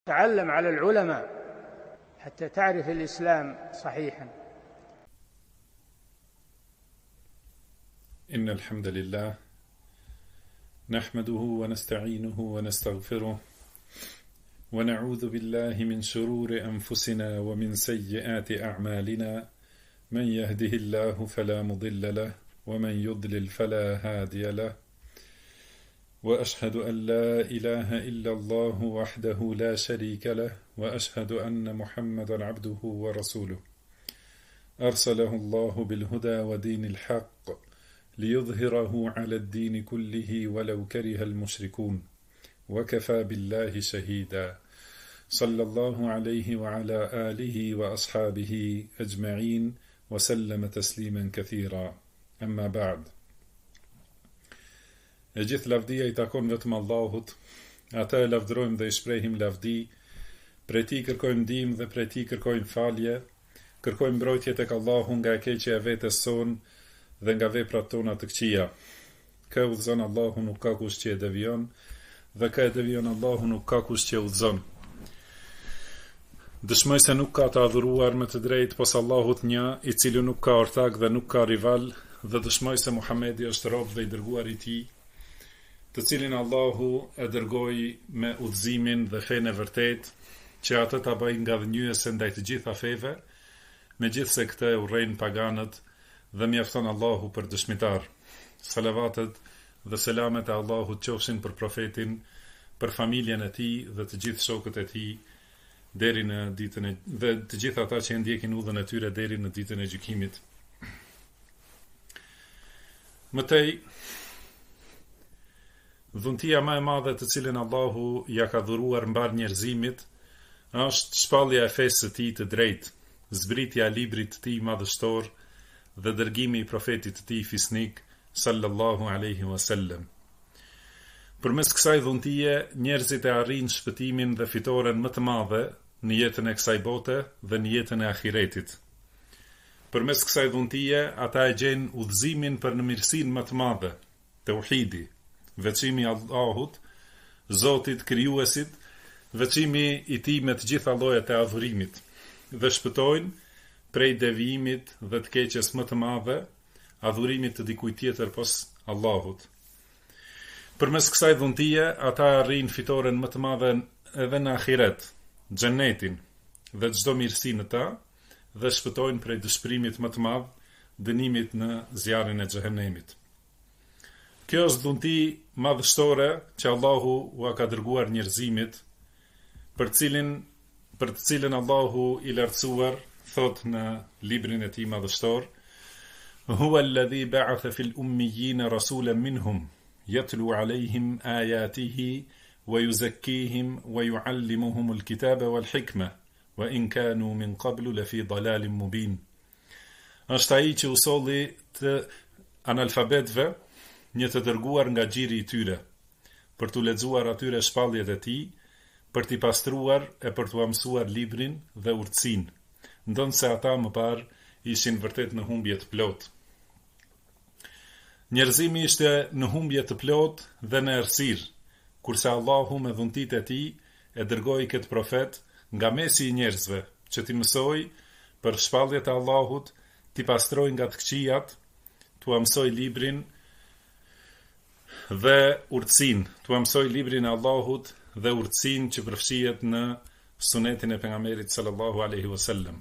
تعلم على العلماء حتى تعرف الإسلام صحيحا. إن الحمد لله نحمده ونستعينه ونستغفره ونعوذ بالله من شرور أنفسنا ومن سيئات أعمالنا، من يهده الله فلا مضل له ومن يضلل فلا هادي له، وأشهد أن لا إله إلا الله وحده لا شريك له، وأشهد أن محمدا عبده ورسوله أرسله الله بالهدى ودين الحق ليظهره على الدين كله ولو كره المشركون، وكفى بالله شهيدا. صلى الله عليه وعلى آله وأصحابه أجمعين وسلم تسليما كثيرا. أما بعد. E gjithë lavdia I takon vetëm Allahut, ata e lavdrojmë dhe I shprehim lavdi, prej Tij kërkojmë ndihmë dhe prej Tij kërkojmë falje, kërkojmë mbrojtje tek Allahu nga e keqja e vetes son dhe nga veprat tona të këqija. Kë udhëzon Allahu nuk ka kush që e devion, dhe kë e devion Allahu nuk ka kush që e udhëzon. Dëshmoj se nuk ka të adhuruar me të drejtë pos Allahut një, I cili nuk ka ortak dhe nuk ka rival, dhe dëshmoj se Muhamedi është rob dhe I dërguar I Tij, të cilin Allahu e dërgoi me udhëzimin dhe fenë e vërtet, që atë ta bëjë nga dhënjuese ndaj të gjitha feve, megjithse këtë e urrejnë paganët dhe mjafton Allahu për dëshmitar. Salavatet dhe selamet e Allahut qofshin për profetin, për familjen e tij dhe të gjithë shokët e tij deri në ditën e dhe të gjithë ata që ndjekin udhën e tyre deri në ditën e gjykimit. Mëtej, dhuntia më e madhe të cilën Allahu ja ka dhuruar mbar njerëzimit është shpallja e fesë së Tij të drejtë, zbritja e librit të Tij madhështor dhe dërgimi I profetit të Tij fisnik sallallahu alaihi wasallam. Përmes kësaj dhuntie, njerëzit e arrin shpëtimin dhe fitoren më të madhe në jetën e kësaj bote dhe në jetën e ahiretit. Përmes kësaj dhuntie, ata e gjejnë udhëzimin për në mirësinë më të madhe, tauhidi, veçimi Allahut, Zotit krijuesit, veçimi I Tij me të gjitha llojet e adhurimit, dhe shpëtojnë prej devijimit dhe të keqes më të madhe, adhurimit të dikujt tjetër pos Allahut. Përmes kësaj dhuntie, ata arrin fitoren më të madhe edhe në ahiret, xhenetin dhe çdo mirësi në ta, dhe shpëtojnë prej dëshpërimit më të madh, dënimit në zjarrin e xhehenemit. Kjo është dhunti madhështore që Allahu ua ka dërguar njerëzimit, për të cilën Allahu I lartësuar thot në librin e Tij madhështor: Huwa alladhi ba'atha fil ummiyina rasulan minhum yatlu alayhim ayatihi wa yuzakkihim wa yuallimuhum al-kitaba wal hikma wa in kanu min qablu lafi dalalin mubin. Është ai që u solli të analfabetëve një të dërguar nga xhiri I tyre, për t'u lexuar atyre shpalljet e Tij, për t'i pastruar e për t'u mësuar librin dhe urtësinë, ndonse ata më parë ishin vërtet në humbje të plot. Njerëzimi ishte në humbje të plot dhe në errësirë, kurse Allahu me dhuntitë e Tij e dërgoi këtë profet nga mesi I njerëzve, që t'i mësoi për shpalljet e Allahut, t'i pastroi nga të këqijat, t'u mësoi librin dhe urtësinë, t'u mësoj librin e Allahut dhe urtësinë që përfshihet në sunetin e pejgamberit sallallahu alaihi wasallam.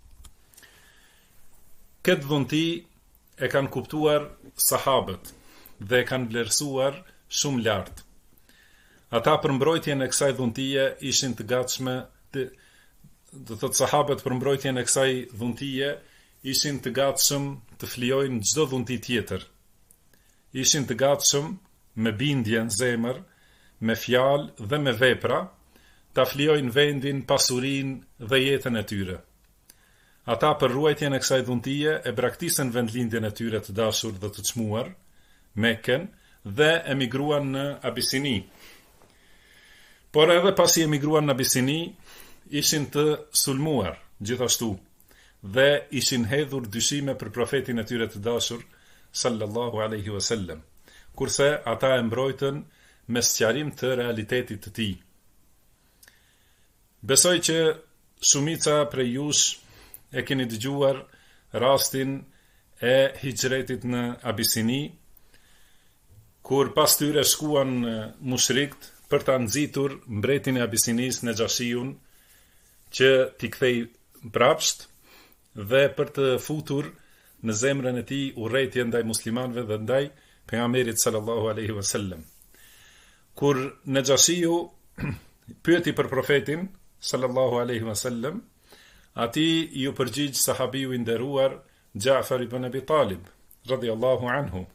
Këtë dhunti e kanë kuptuar sahabët dhe e kanë vlerësuar shumë lart. Ata për mbrojtjen e kësaj dhuntie ishin të gatshme, do thotë sahabët për mbrojtjen e kësaj dhuntie ishin të gatshëm të flijojnë çdo dhunti tjetër. Ishin të gatshëm me bindje në zemër, me fjalë dhe me vepra, ta flijojnë vendin, pasurinë dhe jetën e tyre. Ata për ruajtjen e kësaj dhuntie e braktisën vendlindjen e tyre të dashur dhe të çmuar, Mekën, dhe emigruan në Abisini. Por edhe pasi emigruan në Abisini, ishin të sulmuar gjithashtu dhe ishin hedhur dyshime për profetin e tyre të dashur sallallahu alaihi wasallam, kurse ata e mbrojtën me sqarim të realitetit të tij. Besoj që shumica prej jush e keni dëgjuar rastin e hijretit në Abisini, kur pas tyre shkuan mushrikt për ta nxitur mbretin e Abisinis në Gjashijun që t'i kthej mbrapsht dhe për të futur në zemrën e tij urrëtie ndaj muslimanëve dhe ndaj pejgamberit sallallahu alaihi wasallam. Kur në Gjashiju pyeti për profetin sallallahu alaihi wasallam, ati ju përgjigj sahabiu i nderuar Ja'far ibn Abi Talib radhiyallahu anhu.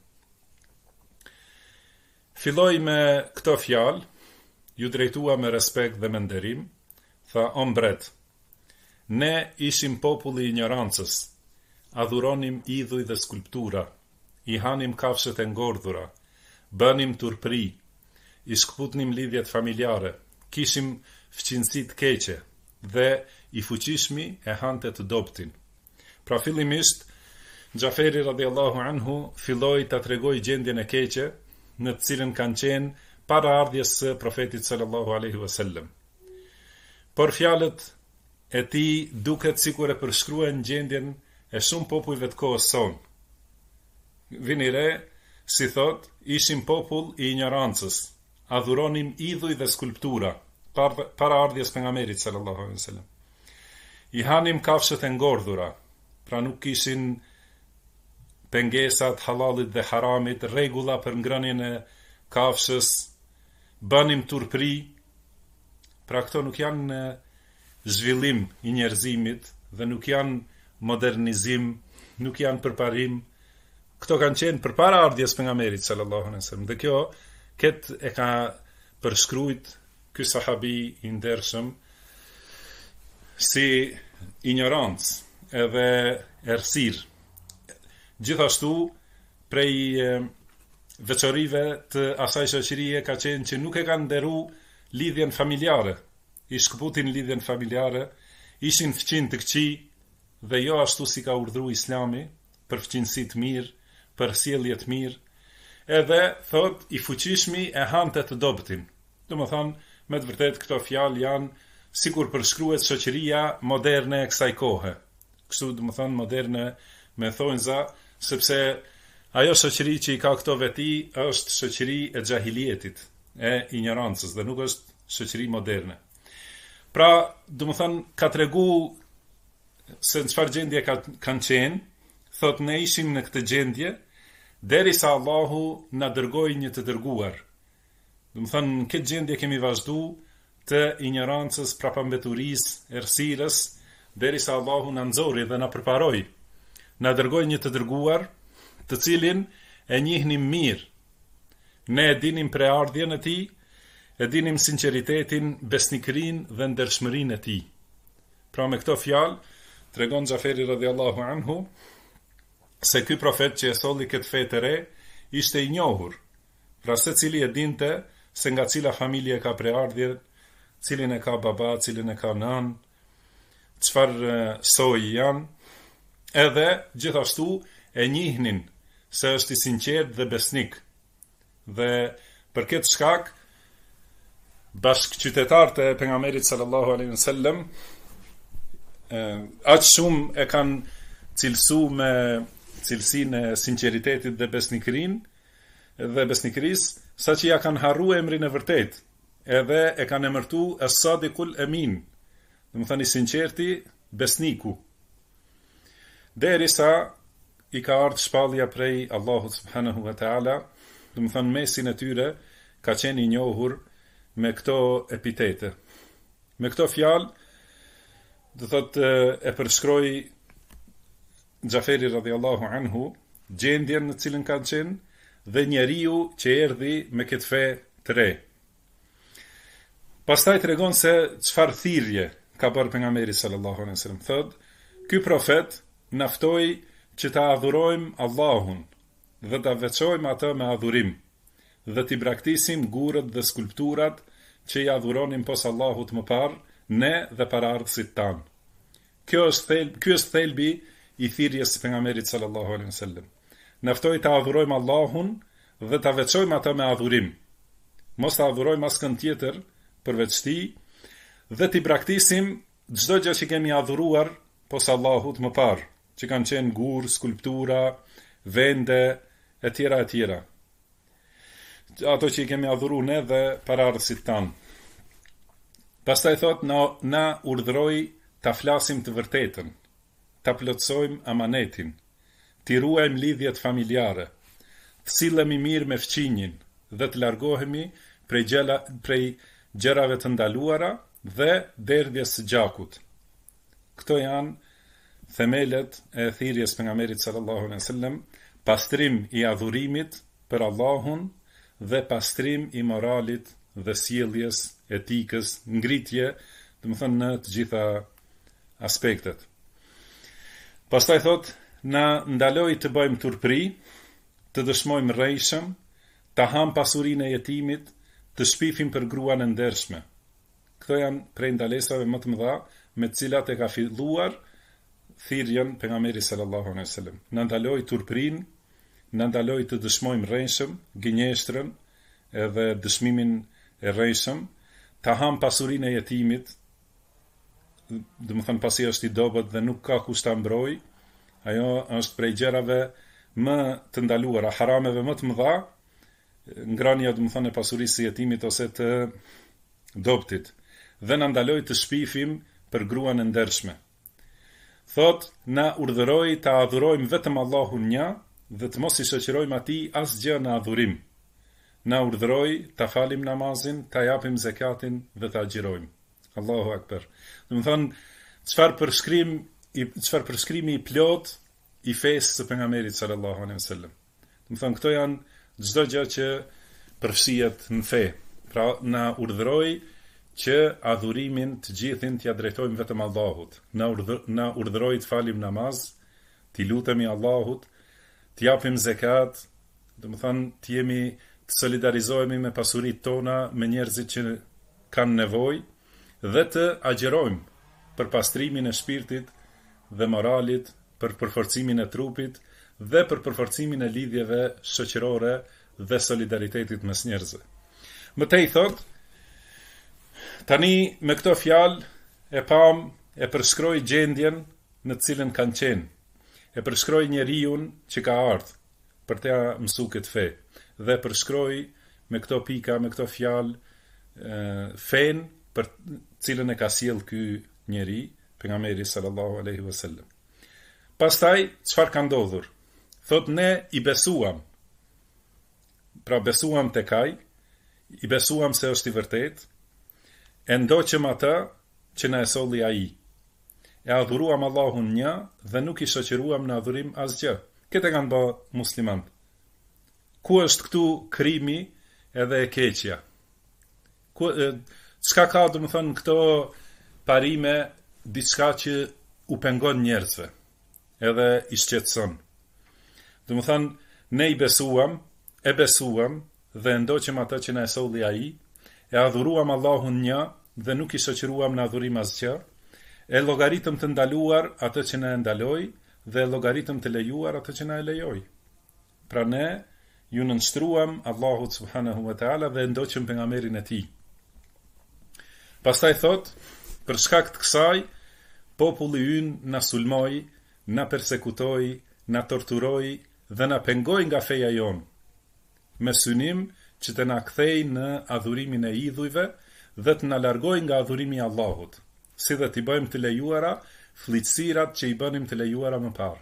Filloi me këto fjalë, ju drejtua me respekt dhe me nderim, tha: o mbret, ne ishim populli i ignorancës, adhuronim idhuj dhe skulptura, i hanim kafshët e ngordhura, bënim turpri, i shkputnim lidhjet familjare, kishim fqinësi të keqe dhe i fuqishmi e hante të dobtin. Pra fillimisht, Gjaferi radhiyallahu anhu filloi ta tregoj gjendjen e keqe në të cilën kanë qenë para ardhjes së profetit sallallahu alaihi wasallam. Por fjalët e tij duket sikur e përshkruajnë gjendjen e shumë popujve të kohës sonë. Vini re, si thot, ishim popull i ignorancës, adhuronim idhuj dhe skulptura, para ardhjes pejgamberit sallallahu alaihi wasallam. I hanim kafshët e ngordhura, pra nuk kishin pengesat halalit dhe haramit, rregulla për ngrënien e kafshës, bënim turpri, pra këto nuk janë zhvillim i njerëzimit dhe nuk janë modernizim, nuk janë përparim. Këto kanë qenë përpara ardhjes pejgamberit sallallahu alaihi wasallam. Dhe kjo e ka përshkruajt ky sahabi i ndershëm si ignorancë edhe errësirë. Gjithashtu, prej veçorive të asaj shoqërie ka qenë që nuk e kanë nderu lidhjen familjare, i shkëputin lidhjen familjare, ishin fqin të këqij dhe jo ashtu si ka urdhëruar Islami, për fqinësi të mirë, për sjellje të mirë, edhe thot i fuqishmi e hante të dobtin. Domethënë, me të vërtetë këto fjalë janë sikur përshkruhet shoqëria moderne e kësaj kohe. Kështu domethënë moderne me thonjza, sepse ajo shoqëri që i ka këto veti është shoqëri e xahilietit, e ignorancës dhe nuk është shoqëri moderne. Pra, domethënë ka tregu se në çfarë gjendje kanë qenë, thot ne ishim në këtë gjendje derisa Allahu na dërgoi një të dërguar. Domethënë në këtë gjendje kemi vazhdu të ignorancës, prapambeturisë, errësirës, derisa Allahu na nxori dhe na përparoi. Na dërgoi një të dërguar, të cilin e njihnim mirë. Ne e dinim preardhjen e tij, e dinim sinqeritetin, besnikërinë dhe ndershmërinë e tij. Pra me këto fjalë tregon Xhaferi radhiyallahu anhu se ky profet që e solli këtë fe të re ishte i njohur. Pra secili e dinte se nga cila familje ka preardhje, cilin e ka baba, cilin e ka nan, çfarë soji janë, edhe gjithashtu e njihnin se është i sinqert dhe besnik. Dhe për këtë shkak bashkëqytetarët e pejgamberit sallallahu alaihi wasallam aq shumë e kanë cilësuar me cilësinë e sinqeritetit dhe besnikërisë, saqë ja kanë harruar emrin e vërtet, edhe e kanë emërtuar as-sadiqul amin, domethënë i sinqerti, besniku. Derisa i ka ardhur shpallja prej Allahut subhanahu wa taala, domethënë mesin e tyre ka qenë i njohur me këto epitete. Me këto fjalë, do thotë e përshkroi Xhaferi radhiyallahu anhu gjendjen në cilën kanë qenë dhe njeriu që erdhi me këtë fe të re. Pastaj tregon se çfarë thirrje ka bërë pejgamberi sallallahu alaihi wasallam. Thotë, ky profet na ftoi që ta adhurojmë Allahun dhe ta veçojmë atë me adhurim dhe t'i braktisim gurët dhe skulpturat që i adhuronim pos Allahut më parë, ne dhe paraardhësit tanë. Ky është thelbi i thirrjes së pejgamberit sallallahu alaihi wasallam. Na ftoi ta adhurojmë Allahun dhe ta veçojmë atë me adhurim. Mos ta adhurojmë askën tjetër përveç tij dhe t'i braktisim çdo gjë që kemi adhuruar posa Allahut më parë, që kanë qenë gur, skulptura, vende, e tjera e tjera. Ato që i kemi adhuru ne dhe paraardhësit tanë. Pastaj thot, na urdhëroi ta flasim të vërtetën, ta plotësojmë amanetin, t'i ruajmë lidhjet familjare, të sillemi mirë me fqinjin dhe të largohemi prej gjërave të ndaluara dhe derdhjes së gjakut. Këto janë themelet e thirrjes pejgamberit sallallahu alaihi wasallam, pastrim i adhurimit për Allahun dhe pastrim i moralit dhe sjelljes, etikës, ngritje, domethënë në të gjitha aspektet. Pastaj thot, na ndaloi të bëjmë turpri, të dëshmojmë rrejshëm, të ham pasurinë e jetimit, të shpifim për gruan e ndershme. Këto janë prej ndalesave më të mëdha me të cilat e ka filluar thirrjen pejgamberi sallallahu alaihi wasallam. Na ndaloi turprin, na ndaloi të dëshmojmë rrejshëm, gënjeshtrën edhe dëshmimin e rrejshëm, ta ham pasurinë e jetimit, domethënë pasi është i dobët dhe nuk ka kush ta mbrojë, ajo është prej gjërave më të ndaluara, harameve më të mëdha, ngrania domethënë e pasurisë së jetimit ose të dobtit, dhe na ndaloi të shpifim për gruan e ndershme. Thot, na urdhëroi ta adhurojmë vetëm Allahun një dhe të mos i shoqërojmë atij asgjë në adhurim. Na urdhëroi ta falim namazin, ta japim zakatin dhe ta agjirojmë. Allahu akbar. Domethënë, çfarë përshkrimi i plot i fesë së pejgamberit sallallahu alaihi wasallam. Domethënë, këto janë çdo gjë që përfshihet në fe. Pra na urdhëroi që adhurimin të gjithin t'ja drejtojmë vetëm Allahut. Na urdhëroi të falim namaz, t'i lutemi Allahut, t'japim zakat, domethënë të solidarizohemi me pasuritë tona me njerëzit që kanë nevojë dhe të agjërojmë për pastrimin e shpirtit dhe moralit, për përforcimin e trupit dhe për përforcimin e lidhjeve shoqërore dhe solidaritetit mes njerëzve. Mëtej thot, tani me këto fjalë e përshkroi gjendjen në të cilën kanë qenë, e përshkroi njeriun që ka ardhur për t'ia mësuar këtë fe, dhe përshkroi me këto pika, me këto fjalë fen për cilën e ka sjell ky njeri, pejgamberi sallallahu alaihi wasallam. Pastaj çfarë ka ndodhur? Thot, ne i besuam. Pra besuam tek ai, i besuam se është i vërtet, e ndoqëm atë që na e solli ai. E adhuruam Allahun një dhe nuk i shoqëruam në adhurim asgjë. Këtë kanë bë muslimanët. Ku është këtu krimi edhe e keqja? Çka ka domethënë këto parime, diçka që u pengon njerëzve, edhe i shqetëson. Domethënë, ne i besuam, e besuam dhe ndoqëm atë që na e solli ai, e adhuruam Allahun një dhe nuk i shoqëruam në adhurim asgjë, e llogaritëm të ndaluar atë që na e ndaloi dhe llogaritëm të lejuar atë që na e lejoi. Pra ne ju nënshtruam Allahut subhanahu wa taala dhe ndoqëm pejgamberin e tij. Pastaj thot, për shkak të kësaj, populli ynë na sulmoi, na persekutoi, na torturoi dhe na pengoi nga feja jon, me synim që të na kthej në adhurimin e idhujve dhe të na largoj nga adhurimi i Allahut, si dhe t'i bëjmë të lejuara fllitësirat që i bënim të lejuara më parë.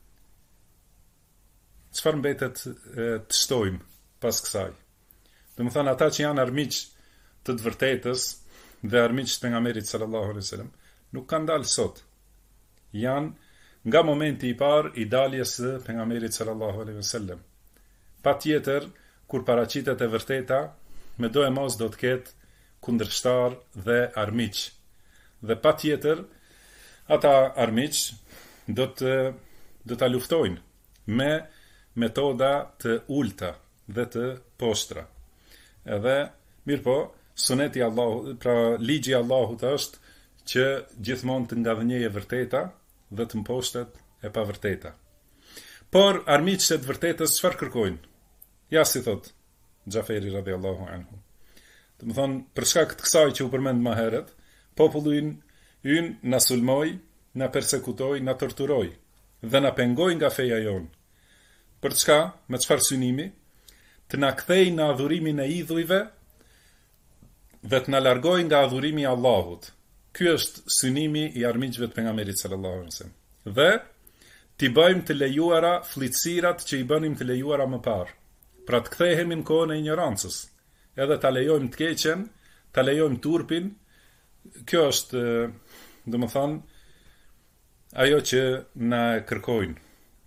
Çfarë mbetet të shtojmë pas kësaj? Domethënë, ata që janë armiq të vërtetës dhe armiq të pejgamberit sallallahu alaihi wasallam nuk kanë dalë sot. Janë nga momenti i parë i daljes së pejgamberit sallallahu alaihi wasallam. Patjetër, kur paraqitet e vërteta, me do e mos do të ketë kundërshtar dhe armiq. Dhe patjetër, ata armiq do ta luftojnë me metoda të ulta dhe të poshtra. Edhe mirë po, suneti Allahu, pra ligji i Allahut është që gjithmonë të ngadhënjej e vërteta dhe të mposhtet e pavërteta. Por armiqët e vërtetës çfarë kërkojnë? Ja si thot Xhaferi radhiyallahu anhu. Domethënë, për shkak të kësaj që u përmend më herët, popullin ynë na sulmoi, na persekutoi, na torturoi dhe na pengoi nga feja jonë. Për çka? Me çfarë synimi? Të na kthej në adhurimin e idhujve dhe të na largoj nga adhurimi i Allahut. Ky është synimi i armiqve të pejgamberit sallallahu alaihi wasallam. Dhe t'i bëjmë të lejuara fllitësirat që i bënim të lejuara më parë. Pra të kthehemi në kohën e ignorancës. Edhe ta lejojmë të keqen, ta lejojmë turpin. Kjo është, domethënë, ajo që na kërkojnë.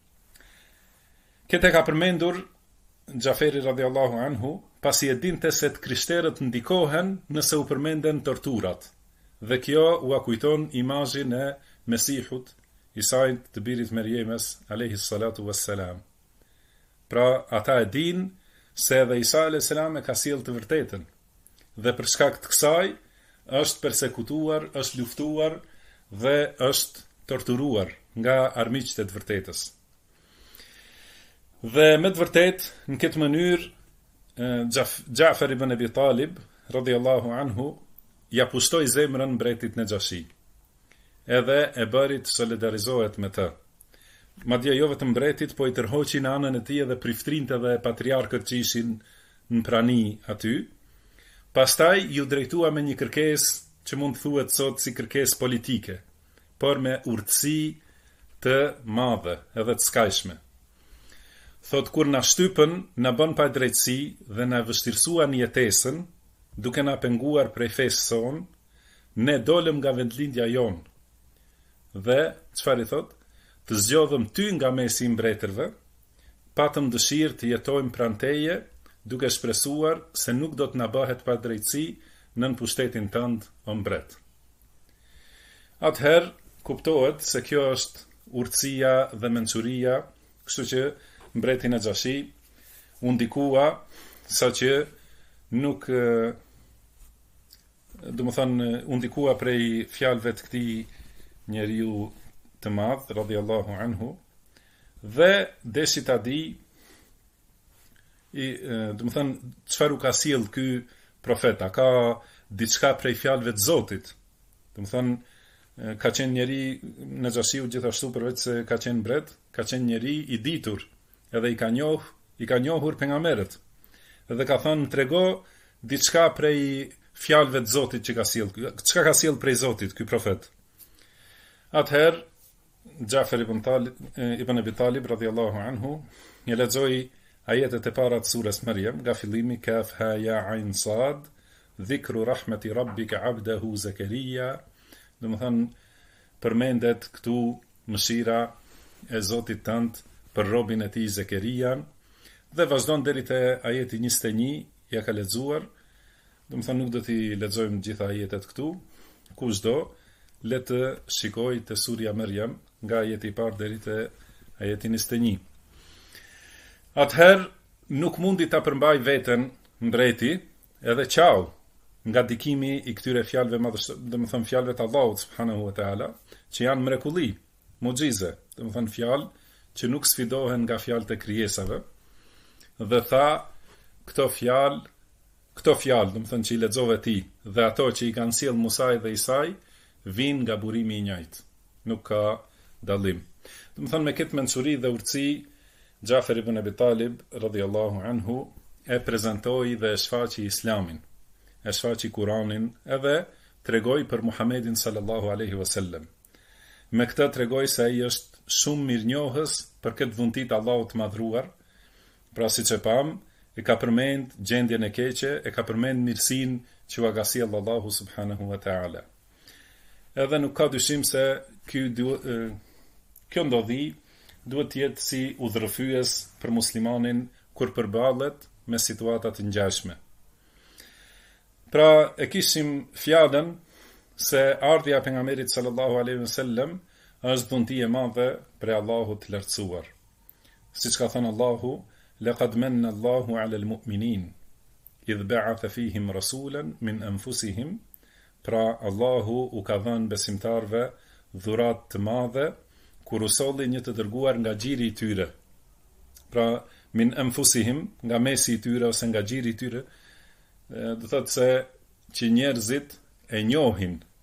Këtë ka përmendur Xhaferi radhiyallahu anhu, pasi e dinte se të krishterët ndikohen nëse u përmenden torturat. Dhe kjo u kujton imazhin e Mesihut, Isait të birit Merjemes alayhi salatu wassalam. Pra ata e din se edhe Isa alayhi salam e ka sjellë të vërtetën. Dhe për shkak të kësaj është persekutuar, është luftuar dhe është torturuar nga armiqtë e të vërtetës. Dhe me të vërtet, në këtë mënyrë, Ja'far ibn Abi Talib, radhiyallahu anhu, ja pushtoi zemrën mbretit Najashi. Edhe e bëri të solidarizohet me të. Madje jo vetëm mbretit, po i tërhoqi në anën e tij edhe priftrinte dhe patriarkët që ishin në prani aty. Pastaj ju drejtua me një kërkesë që mund të thuhet sot si kërkesë politike, por me urtësi të madhe edhe të skajshme. Thot, kur na shtypën, na bën pa drejtësi dhe na vështirësuan jetesën, duke na penguar prej fesë son, ne dolëm nga vendlindja jonë. Dhe, çfarë i thot? Të zgjodhëm ty nga mesi i mbretërve, patëm dëshirë të jetojmë pranë teje, duke shpresuar se nuk do të na bëhet pa drejtësi nën pushtetin tënd, o mbret. Atëherë, kuptohet se kjo është urtësia dhe mençuria, kështu që mbreti Najashi u ndikua saqë nuk u ndikua prej fjalëve të këtij njeriu të madh radhiyallahu anhu dhe deshi ta di çfarë u ka sjell ky profet, ka diçka prej fjalëve të Zotit. Ka qenë njeri Najashiu gjithashtu përveç se ka qenë mbret, ka qenë njeri i ditur. Edhe i ka njohur pejgamberët. Edhe ka thënë, trego diçka prej fjalëve të Zotit që ka sjell. Çka ka sjell prej Zotit ky profet? Atëherë Ja'far ibn Abi Talib radhiyallahu anhu i lexoi ajetet e para të surës Maryam, nga fillimi kaf ha ya ain sad, dhikru rahmeti rabbika 'abdahu Zakaria. Domethënë përmendet këtu mëshira e Zotit tënd për robin e tij Zekerian, dhe vazhdon deri te ajeti 21, ja ka lexuar. Domethënë nuk do t'i lexojmë gjitha ajetet këtu, kushdo le të shikoj te surja Maryam nga ajeti i parë deri te ajeti 21. Atëherë nuk mundi ta përmbaj veten mbreti, edhe qau nga dikimi i këtyre fjalëve domethënë fjalëve të Allahut subhanahu wa taala, që janë mrekulli, mucize, domethënë fjalë që nuk sfidohen nga fjalët e krijesave, dhe tha, këto fjalë, domethënë që i lexove ti, dhe ato që i kanë sjell Musai dhe Isai, vinë nga burimi i njëjtë. Nuk ka dallim. Domethënë me këtë mençuri dhe urtësi, Ja'far ibn Abi Talib radhiyallahu anhu e prezantoi dhe e shfaqi Islamin, e shfaqi Kur'anin, edhe tregoi për Muhamedit sallallahu alaihi wasallam. Me këtë tregoi se ai është shumë mirënjohës për këtë dhunti të Allahut të madhruar. Pra siç e pam, e ka përmend gjendjen e keqe, e ka përmend mirësinë që u ka sjellë Allahu subhanahu wa taala. Edhe nuk ka dyshim se kjo ndodhi duhet të jetë si udhërfyes për muslimanin kur përballet me situata të ngjashme. Pra e kishim fjalën se ardhja e pejgamberit sallallahu alaihi wasallam është dhunti e madhe për Allahut të lartësuar. Siç ka thënë Allahu, laqad manna Allahu 'ala al-mu'minin idh ba'atha fihim rasulan min anfusihim. Pra Allahu u ka dhënë besimtarve dhurat të madhe kur u solli një të dërguar nga gjiri i tyre. Pra min anfusihim, nga mesi i tyre ose nga gjiri i tyre, do thotë se që njerëzit e njohin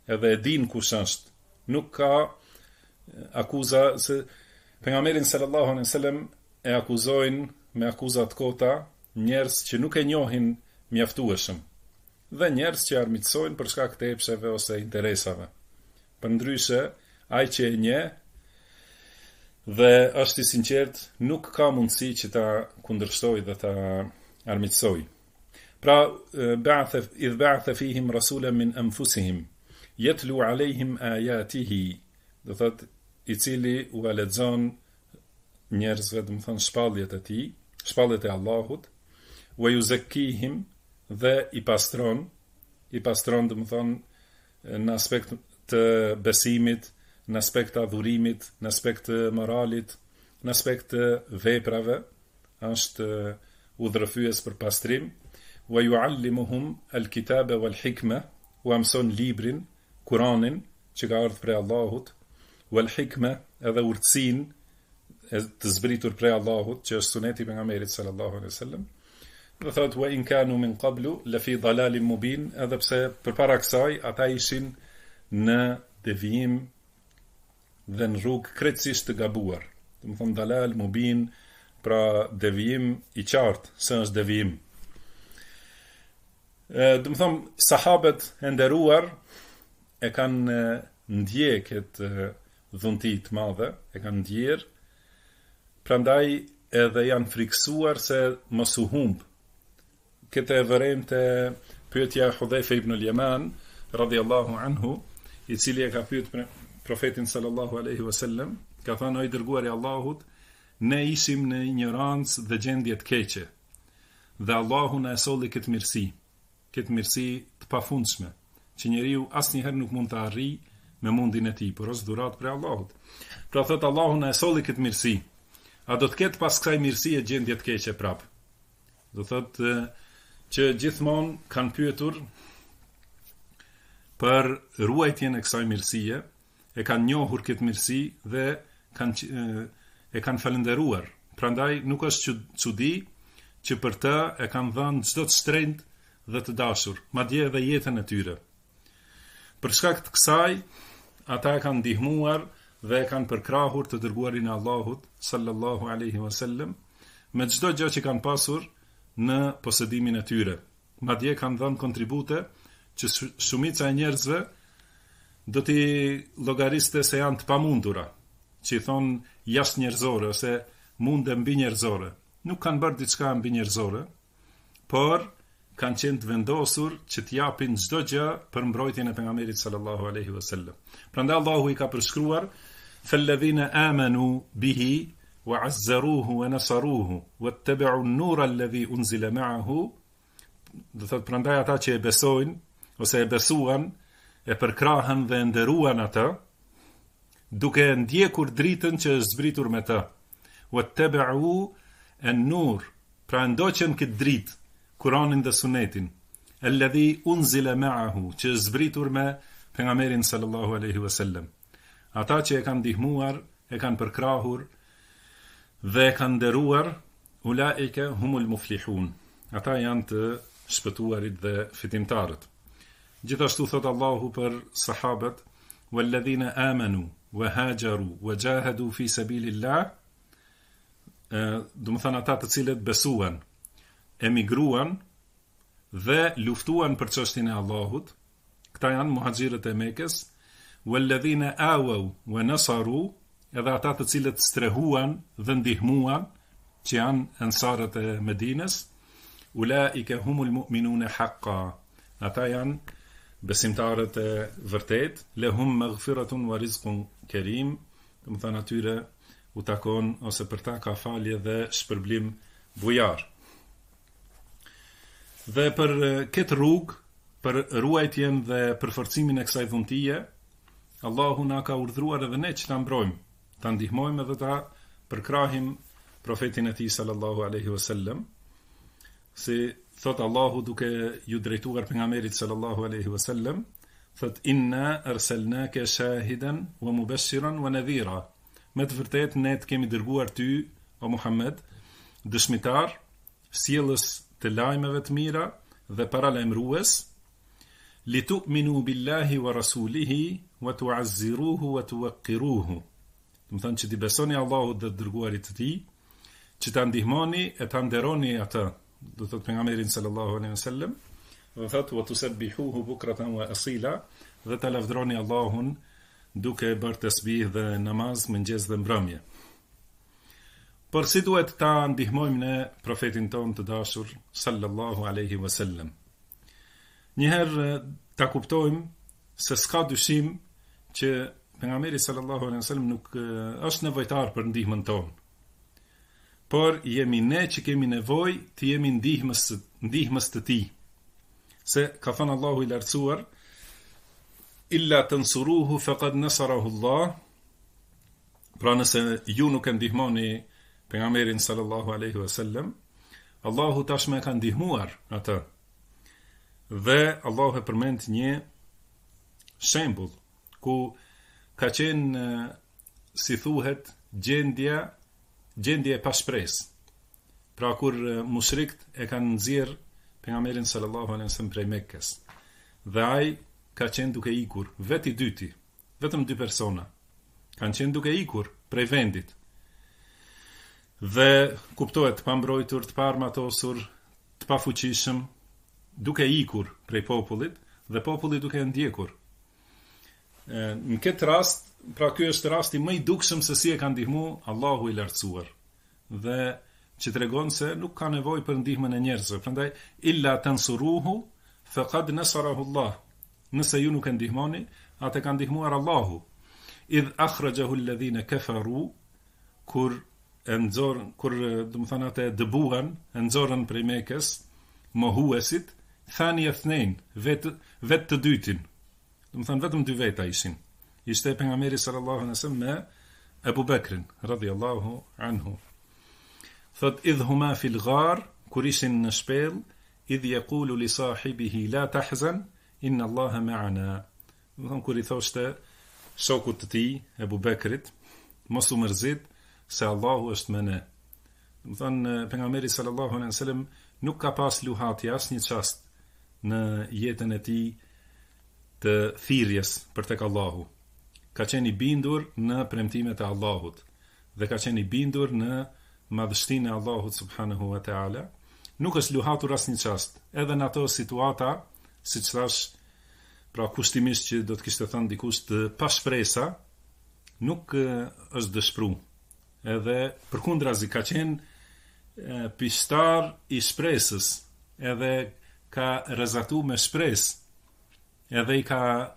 edhe e din kush është. Nuk ka akuza se pejgamberin sallallahu alaihi wasallam e akuzojnë me akuzat kota njerëz që nuk e njohin mjaftueshëm dhe njerëz që armiqsojnë për shkak të epsheve ose interesave. Përndryshe, ai që e njeh dhe është i sinqert nuk ka mundësi që ta kundërshtojë dhe ta armiqsojë. Pra, idh ba'atha fihim rasulan min anfusihim yatlu alejhim ayatihi, do thot i cili u lexon njerëzve, do të thonë shpalljet e tij, shpalljet e Allahut, wa yuzakkihim, dhe i pastron, do të thonë në aspekt të besimit, në aspekt të adhurimit, në aspekt të moralit, në aspekt të veprave, është udhërfyes për pastrim, wa yuallimuhum al-kitaba wal-hikma, u mëson librin, Kur'anin, që ka ardhur prej Allahut, wal-hikma, edhe urtësinë të zbritur prej Allahut, që është suneti i pejgamberit sallallahu alaihi wasallam. Dhe thot wa in kanu min qablu la fi dalalin mubin, edhe pse përpara kësaj ata ishin në devijim dhe në rrugë krejtësisht të gabuar. Do të thonë dalal mubin, pra devijim i qartë, se është devijim. Do të thonë sahabët e nderuar e kanë ndjer këtë dhunti të madhe, e kanë ndjer, prandaj edhe janë friksuar se mos u humb. Këtë e vërejmë të pyetja Hudhaifa ibn al-Yaman radhiyallahu anhu, i cili e ka pyet profetin sallallahu alaihi wasallam, ka thënë: "O i dërguari i Allahut, ne ishim në ignorancë dhe gjendje të keqe, dhe Allahu na e solli këtë mirësi të pafundshme, që njeriu asnjëherë nuk mund të arrijë me mundin e tij, por është dhuratë prej Allahut." Pra thot Allahu na e solli këtë mirësi. A do të ketë pas kësaj mirësie gjendje të keqe prap? Do thot që gjithmonë kanë pyetur për ruajtjen e kësaj mirësie, e kanë njohur këtë mirësi dhe e kanë falënderuar. Prandaj nuk është çudi që për të e kanë dhënë çdo të shtrenjtë dhe të dashur, madje edhe jetën e tyre. Për shkak të kësaj, ata e kanë ndihmuar dhe e kanë përkrahur të dërguarin e Allahut sallallahu alaihi wasallam me çdo gjë që kanë pasur në posedimin e tyre. Madje kanë dhënë kontribute që shumica e njerëzve do t'i llogariste se janë të pamundura, që i thonë jashtë njerëzore ose munde mbi njerëzore. Nuk kanë bërë diçka mbi njerëzore, por kanë qenë të vendosur që t'japin çdo gjë për mbrojtjen e pejgamberit sallallahu alaihi wasallam. Prandaj Allahu i ka përshkruar: "Falladhina amanu bihi wa 'azzaruhu wa nasaruhu wattaba'u an-nura alladhi unzila ma'ahu." Do thot prandaj ata që e besojnë ose e besuan, e përkrahën dhe e nderuan atë, duke ndjekur dritën që është zbritur me të. Wattaba'u an-nur, pra ndoqën këtë dritë, Kur'anin dhe Sunetin, alladhi unzila ma'ahu, që është zbritur me pejgamberin sallallahu alaihi wasallam. Ata që e kanë ndihmuar, e kanë përkrahur dhe e kanë nderuar, ulaika humul muflihun. Ata janë të shpëtuarit dhe fitimtarët. Gjithashtu thot Allahu për sahabët: "Walladhina amanu wa hajaru wa jahadu fi sabilillah", do të thonë ata të cilët besuan, emigruan dhe luftuan për çështjen e Allahut. Këta janë muhaxhirët e Mekës. "Walladhina awaw wa nasaru", edhe ata të cilët strehuan dhe ndihmuan, që janë ansarët e Medinës. "Ulaika humul mu'minuna haqqan", ata janë besimtarët e vërtet. "Lahum maghfiratun wa rizqun karim", do të thonë atyre u takon ose për ta ka falje dhe shpërblim bujar. Dhe për këtë rrugë, për ruajtjen dhe përforcimin e kësaj dhuntie, Allahu na ka urdhëruar edhe ne që ta mbrojmë, ta ndihmojmë edhe ta përkrahim profetin e tij sallallahu alaihi wasallam. Si thot Allahu duke ju drejtuar pejgamberit sallallahu alaihi wasallam, thot: "Inna arsalnaka shahidan wa mubashiran wa nadhira." Me të vërtetë ne të kemi dërguar ty, o Muhammed, dëshmitar, sjellës të lajmeve të mira dhe paralajmërues, litu'minu billahi wa rasulihi wa tu'azziruhu wa tuwaqqiruhu. Do të thonë që ti besoni Allahut dhe dërguarit të tij, që ta ndihmoni e ta nderoni atë, do të thotë pejgamberin sallallahu alaihi wasallam, do thotë wa tusabbihuhu bukratan wa asila, dhe ta lavdroni Allahun duke bërë tasbih dhe namaz mëngjes dhe mbrëmje. Por si duhet ta ndihmojmë ne profetin ton të dashur sallallahu alaihi wasallam? Njëherë ta kuptojmë se s'ka dyshim që pejgamberi sallallahu alaihi wasallam nuk është nevojtar për ndihmën tonë. Por jemi ne që kemi nevojë të jemi ndihmës të tij. Se ka thënë Allahu i lartësuar: illa tansuruhu faqad nasarahu Allah. Pra nëse ju nuk e ndihmoni pejgamberin sallallahu alaihi wasallam, Allahu tashmë e ka ndihmuar atë. Dhe Allahu e përmend një shembull ku ka qenë, si thuhet, gjendje pa shpresë. Pra kur mushrikt e kanë nxjerr pejgamberin sallallahu alaihi wasallam prej Mekkës, dhe ai ka qenë duke ikur, vetë i dyti, vetëm 2 persona kanë qenë duke ikur prej vendit. Dhe kuptohet, pa mbrojtur, të paarmatosur, të pafuqishëm, duke ikur prej popullit, dhe populli duke ndjekur. Në këtë rast, pra ky është rasti më i dukshëm se si e ka ndihmu Allahu i lartësuar, dhe që tregon se nuk ka nevojë për ndihmën e njerëzve. Prandaj illa tansuruhu faqad nasarahu Allah. Nëse ju nuk e ndihmoni, atë ka ndihmuar Allahu. Idh akhrajahu alladhina kafaru, kur do të thonë atë dëbuan, e nxorën prej Mekës mohuesit, thani ethnein, vetë të dytin. Do të thonë vetëm 2 veta ishin. Ishte pejgamberi sallallahu alaihi wasallam me Abu Bekrin radhiyallahu anhu. Thot idh huma fil ghar, kur ishin në shpellë, idh yaqulu li sahibihi la tahzan inna Allaha ma'ana. Do të thonë kur i thoshte shokut të tij, Abu Bekrit, mos u mërzit se Allahu është me ne. Do të thonë pejgamberi sallallahu alaihi wasallam nuk ka pas luhatje asnjë çast në jetën e tij të thirrjes për tek Allahu. Ka qenë i bindur në premtimet e Allahut dhe ka qenë i bindur në madhështinë e Allahut subhanahu wa taala. Nuk është luhatur asnjë çast, edhe në ato situata, siç thash, pra kushtimisht që do të kishte thënë dikush të pa shpresa, nuk është dëshpru. Edhe përkundrazi ka qenë pishtar i shpresës, edhe ka rrezatu me shpresë, edhe i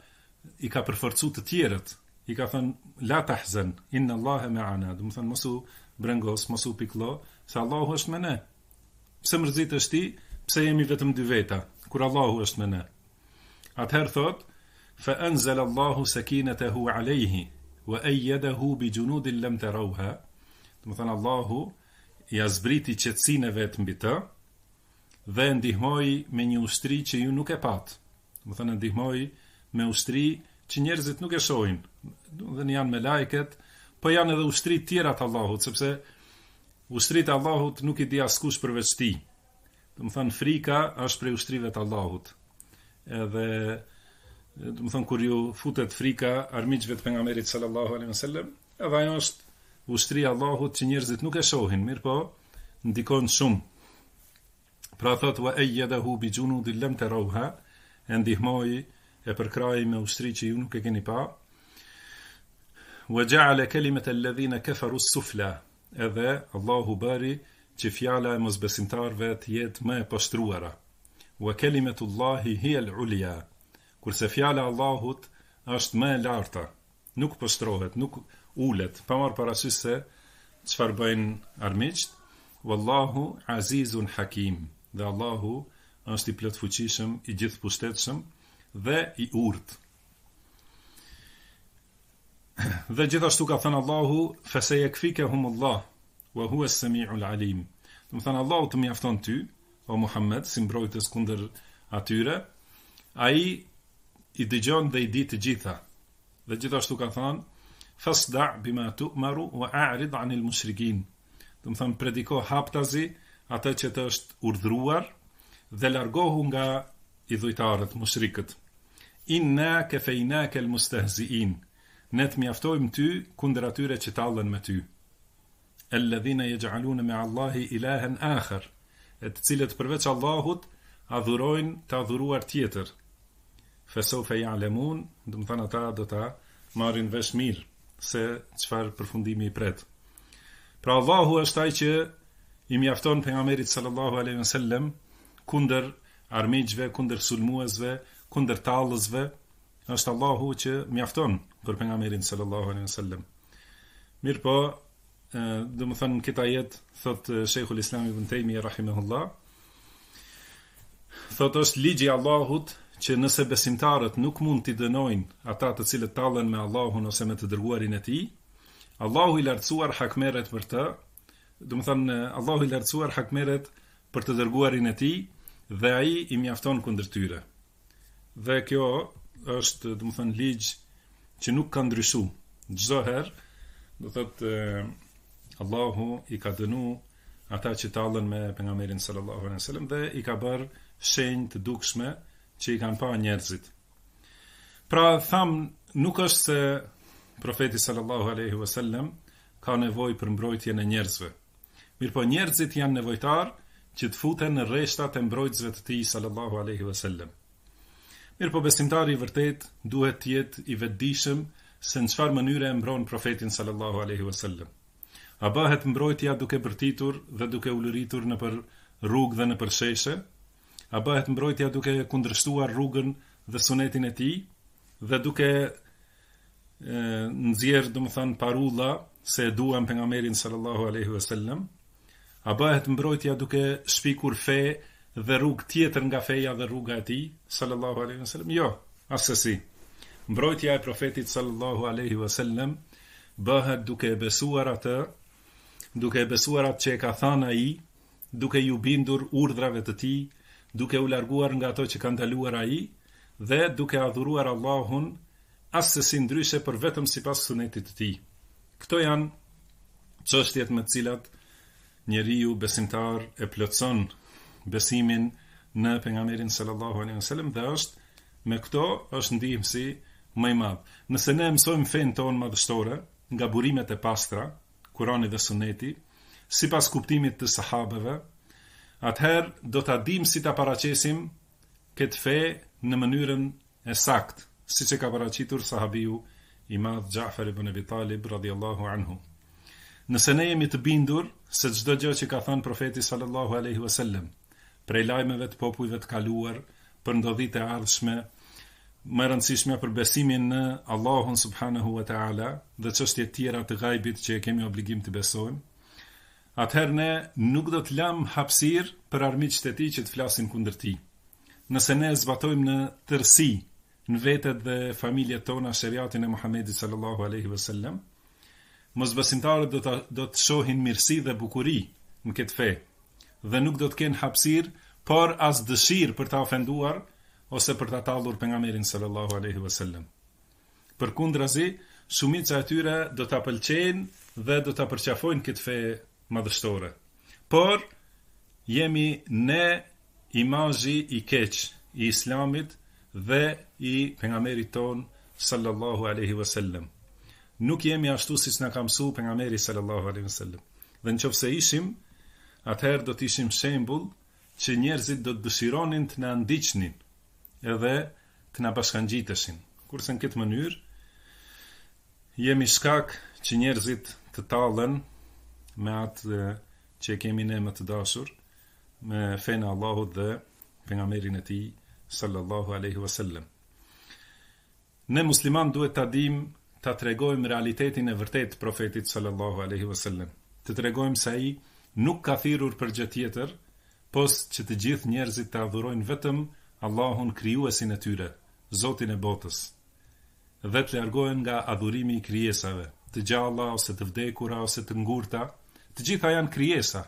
ka përforcu të tjerët, i ka thënë la tahzan inna Allaha ma'ana, do të thënë mos u brengos, mos u piklo, se Allahu është me ne. Pse mërzitesh ti, pse jemi vetëm 2 veta, kur Allahu është me ne? Atëherë thot, fa anzala Allahu sakinatahu alayhi wa ayyadahu bi junudin lam tarawha. Do të thënë Allahu ja zbriti qetësinë e vet mbi të dhe ndihmoi me një ushtri që ju nuk e pat. Do të thënë ndihmoi me ushtri që njerëzit nuk e shohin. Dhe janë me lajket, po janë edhe ushtri tjera të Allahut, sepse ushtrit e Allahut nuk i di askush përveç tij. Do të thënë frika është prej ushtrive të Allahut. Edhe do të thënë kur ju futet frika armiqve të pejgamberit sallallahu alaihi wasallam, edhe ajo është ushtria e Allahut që njerëzit nuk e shohin, mirë po ndikon shumë. Pra thot wa ayyadahu bi junudin lam tarawha, e ndihmoi e përkrahej me ushtri që ju nuk e keni pa. Wa ja'ala kalimata alladhina kafaru as-sufla, edhe Allahu bari që fjala e mosbesimtarëve të jetë më e poshtruara. Wa kalimatullahi hiya al-ulya, kurse fjala e Allahut është më e larta, nuk poshtrohet, nuk ulet, pa marrë parasysh se çfarë bëjnë armiqt. Wallahu azizun hakim, dhe Allahu është i plot fuqishëm, i gjithë pushtetshëm dhe i urtë. Dhe gjithashtu ka thënë Allahu, fasayakfikahumullah wa huwa as-sami'ul alim. Do të thënë Allahu të mjafton ty, o Muhammed, si mbrojtës kundër atyre, ai i dëgjon dhe i di të gjitha. Dhe gjithashtu ka thënë, fasda' bima tu'maru wa a'rid 'anil mushrikin. Do të thënë prediko haptazi atë që të është urdhëruar dhe largohu nga idhujtarët, mushrikët. inna kafejnaka al-mustahzi'in. Ne të mjaftojmë ty kundër atyre që tallen me ty. Alladhina yaj'aluna ma'a Allahi ilahan akhar, të cilët përveç Allahut adhurojnë të adhuruar tjetër. Fasawfa ya'lamun, do të thonë ata do ta marrin vesh mirë se çfarë përfundimi i pret. Pra Allahu është ai që i mjafton pejgamberit sallallahu alaihi wasallam kundër armiqve, kundër sulmuesve, kundër tallësve, është Allahu që mjafton për pejgamberin sallallahu alaihi wasallam. Mirë po, do të thonë këtë ajet thot Sheikhul Islam Ibn Taymiyyah rahimahullah, thot është ligji i Allahut që nëse besimtarët nuk mund t'i dënojnë ata të cilët tallen me Allahun ose me të dërguarin e tij, Allahu i lartësuar hakmerret për të, do të thonë Allahu i lartësuar hakmerret për të dërguarin e tij dhe ai i mjafton kundër tyre. Dhe kjo është, do të thonë, ligj që nuk ka ndryshuar. Çdo herë, do thotë Allahu i ka dënu ata që tallen me pejgamberin sallallahu alaihi wasallam dhe i ka bërë shenjë të dukshme që i kanë pa njerëzit. Pra tham, nuk është se profeti sallallahu alaihi wasallam ka nevojë për mbrojtjen e njerëzve. Mirpo njerëzit janë nevojtar që të futen në rreshtat e mbrojtësve të tij sallallahu alaihi wasallam. Mirpo besimtari i vërtet duhet të jetë i vetëdijshëm se në çfarë mënyre e mbron profetin sallallahu alaihi wasallam. A bëhet mbrojtja duke bërtitur dhe duke ulëritur në për rrugë dhe në për sheshe? A bëhet mbrojtja duke kundërshtuar rrugën dhe sunetin e tij dhe duke nxjerr, domethënë, parulla se e duam pejgamberin sallallahu alaihi wasallam? A bëhet mbrojtja duke shpikur fe dhe rrugë tjetër nga feja dhe rruga e tij sallallahu alaihi wasallam? Jo, asesi. Mbrojtja e profetit sallallahu alaihi wasallam bëhet duke besuar atë, duke besuar atë që e ka thënë ai, duke ju bindur urdhrave të tij, duke u larguar nga ato që ka ndaluar ai dhe duke adhuruar Allahun asesi ndryshe për vetëm sipas sunetit të tij. Këto janë çështjet me të cilat njeriu besimtar e plotson besimin në pejgamberin sallallahu alaihi wasallam dhe me këto është ndihmësi më i madh. Nëse ne mësojmë fen tonë madhështore nga burimet e pastra, Kurani dhe Suneti, sipas kuptimit të sahabeve, atëherë do ta dimë si ta paraqesim këtë fe në mënyrën e saktë, siç e ka paraqitur sahabiu i madh Ja'far ibn Abi Talib radhiyallahu anhu. Nëse ne jemi të bindur se çdo gjë që ka thënë profeti sallallahu alaihi wasallam, prej lajmeve të popujve të kaluar, për ndodhitë e ardhshme, më rëndësishme për besimin në Allahun subhanahu wa ta'ala dhe çështjet tjera të ghaibit që e kemi obligim të besojmë, atëherë ne nuk do të lëm hapësirë për armiqtë e tij që të flasin kundër tij. Nëse ne zbatojmë në tërësi në vetet dhe familjet tona shariatin e Muhamedit sallallahu alaihi wasallam, mosbesimtarët do të shohin mirësi dhe bukuri në këtë fe dhe nuk do të kenë hapësirë, por as dëshirë për ta ofenduar ose për ta tallur pejgamberin sallallahu alaihi wasallam. Përkundrazi, shumica e tyre do ta pëlqejnë dhe do ta përqafojnë këtë fe madhështore. Por jemi ne imazhi i keq i Islamit dhe i pejgamberit ton sallallahu alaihi wasallam. Nuk jemi ashtu siç na ka mësuar pejgamberi sallallahu alaihi wasallam. Dhe nëse ishim, atëherë do të ishim shembull që njerëzit do të dëshironin të na ndiqnin edhe të na bashkangjiteshin. Kurse në këtë mënyrë jemi shkak që njerëzit të tallen me atë që kemi ne më të dashur, me fenë e Allahut dhe pejgamberin e tij sallallahu alaihi wasallam. Ne musliman duhet ta dimë, ta tregojmë realitetin e vërtet të profetit sallallahu alaihi wasallam. Të tregojmë se ai nuk ka thirrur për gjë tjetër, pos që të gjithë njerëzit të adhurojnë vetëm Allahun krijuesin e tyre, Zotin e botës, dhe të largohen nga adhurimi i krijesave, të gjalla ose të vdekura ose të ngurta, të gjitha janë krijesa,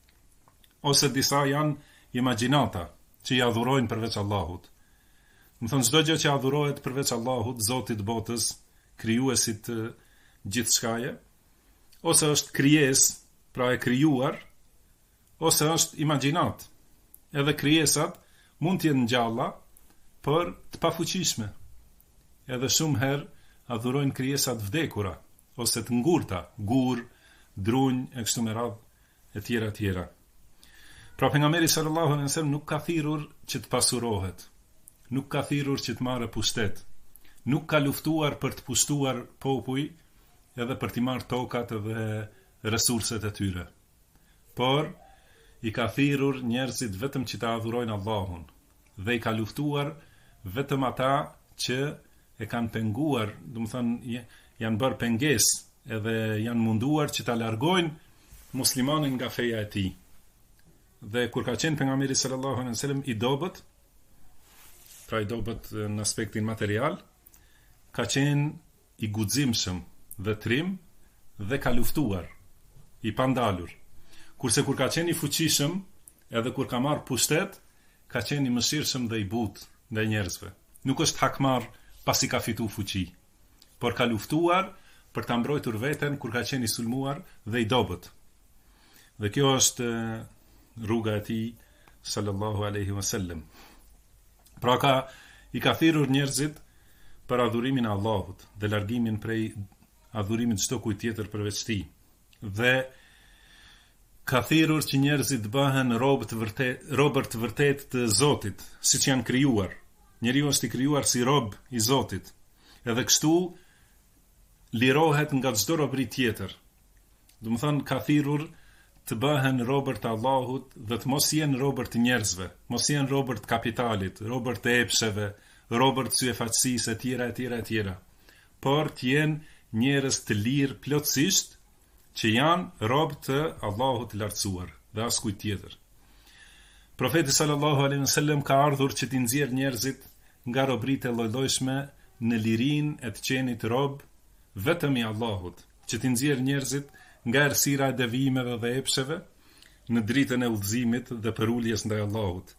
ose disa janë imagjinata që i adhurojnë përveç Allahut. Më thonë, çdo gjë që adhurohet përveç Allahut, Zotit botës, krijuesit të gjithçkaje, ose është krijesë, pra e krijuar, ose është imagjinat. Edhe krijesat mund të jenë gjalla, por të pafuqishme. edhe shumë herë adhurojnë krijesat vdekura, ose të ngurta, gur, drunj, e kështu me radhë, e tjera tjera. Pra pejgamberi sallallahu alaihi wasallam nuk ka thirrur që të pasurohet, nuk ka thirrur që të marrë pushtet, nuk ka luftuar për të pushtuar popuj edhe për t'i marrë tokat dhe resurset e tyre. Por i ka thirrur njerëzit vetëm që ta adhurojnë Allahun dhe i ka luftuar vetëm ata që e kanë penguar, do të thonë janë bërë pengesë edhe janë munduar që ta largojnë muslimanin nga feja e tij. Dhe kur ka qenë pejgamberi sallallahu alaihi wasallam i dobët, pra i dobët në aspektin material, ka qenë i guximshëm dhe trim dhe ka luftuar, i pandalur. Kurse kur ka qenë i fuqishëm, edhe kur ka marrë pushtet, ka qenë i mëshirshëm dhe i butë ndaj njerëzve. Nuk është hakmar pasi ka fitu fuqi, por ka luftuar për ta mbrojtur veten kur ka qenë i sulmuar dhe i dobët. Dhe kjo është rruga e tij sallallahu alaihi wasallam. Pra i ka thirrur njerëzit për adhurimin e Allahut dhe largimin prej adhurimit çdo kujt tjetër përveç tij. Dhe ka thirrur që njerëzit bëhen robër të vërtet të Zotit, siç janë krijuar. Njeriu është i krijuar si rob i Zotit. Edhe kështu lirohet nga çdo robëri tjetër. Do të thonë ka thirrur të bëhen robër të Allahut dhe të mos jenë robër të njerëzve, mos jenë robër të kapitalit, robër të epsheve, robër të syefaqësisë e tjera, por të jenë njerëz të lirë plotësisht, që janë robë të Allahut të lartësuar dhe askujt tjetër. Profeti sallallahu alaihi wasallam ka ardhur që t'i nxjerrë njerëzit nga robritë e lloj-llojshme në lirinë e të qenit rob vetëm i Allahut, që t'i nxjerrë njerëzit nga errësira e devijimeve dhe epsheve në dritën e udhëzimit dhe përuljes ndaj Allahut,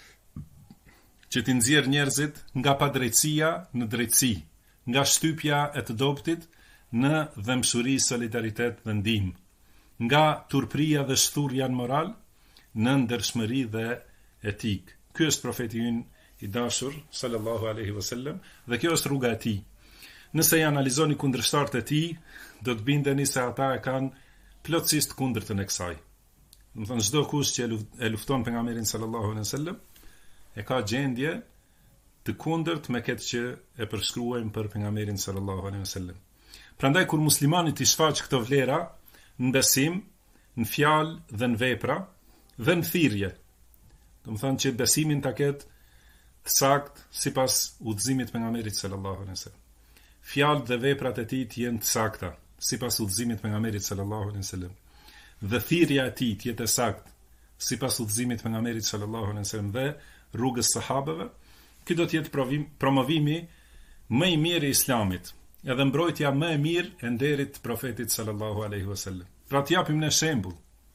që t'i nxjerrë njerëzit nga padrejtësia në drejtësi, nga shtypja e të dobtit në dhëmshuri, solidaritet dhe ndihmë, nga turpria dhe shthurja në moral në ndershmëri dhe etik. Ky është profeti ynë i dashur sallallahu alaihi wasallam dhe kjo është rruga e tij. Nëse i analizoni kundërshtarët e tij, do të bindeni se ata e kanë plotësisht kundërtën e kësaj. Do të thonë çdo kush që e lufton pejgamberin sallallahu alaihi wasallam e ka gjendje të kundërt me këtë që e përshkruajmë për pejgamberin sallallahu alaihi wasallam. Prandaj kur muslimani t'i shfaq këto vlera në besim, në fjalë dhe në vepra dhe në thirrje, do të thonë që besimin ta ketë të saktë sipas udhëzimit të pejgamberit sallallahu alaihi wasallam. Fjalët dhe veprat e tij të jenë të sakta sipas udhëzimit të pejgamberit sallallahu alaihi wasallam. Dhe thirrja e tij të jetë e saktë sipas udhëzimit të pejgamberit sallallahu alaihi wasallam dhe rrugës sahabeve. Ky do të jetë promovimi më i mirë i Islamit, edhe mbrojtja më e mirë e nderit të profetit sallallahu alaihi wasallam. Pra t'japim në shembull.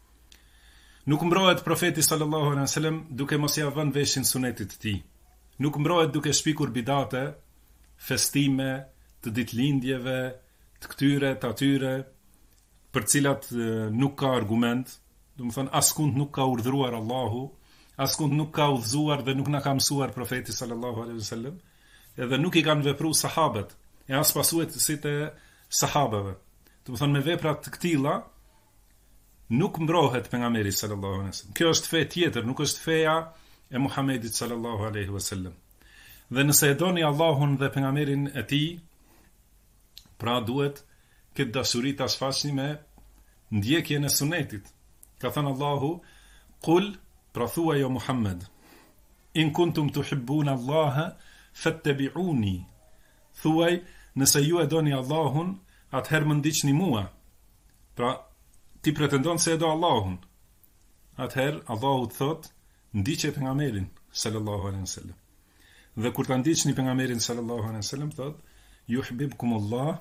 Nuk mbrohet profeti sallallahu alaihi wasallam duke mos ia vënë veshin sunetit të tij. Nuk mbrohet duke shpikur bidate, festime të ditëlindjeve, të këtyre, të atyre, për cilat nuk ka argument, do të thonë askund nuk ka urdhëruar Allahu, askund nuk ka udhëzuar dhe nuk na ka mësuar profeti sallallahu alaihi wasallam, edhe nuk i kanë vepruar sahabët, e as pasuesit e sahabëve. Do të thonë me vepra të këtilla nuk mbrohet pejgamberi sallallahu alaihi wasallam. Kjo është fe tjetër, nuk është feja e Muhamedit sallallahu alaihi wasallam. Dhe nëse e doni Allahun dhe pejgamberin e tij, pra duhet këtë dashuri ta shfaqni me ndjekjen e sunetit. Ka thënë Allahu, "Qul", pra thuaj o Muhammed, "In kuntum tuhibbuna Allaha fattabi'uni." Thuaj, nëse ju e doni Allahun, atëherë më ndiqni mua. Pra, ti pretendon se e do Allahun. Atëherë Allahu të thot, ndiqe pejgamberin sallallahu alaihi wasallam. Dhe kur ta ndiqni pejgamberin sallallahu alaihi wasallam, thot, yuhibbukumullah.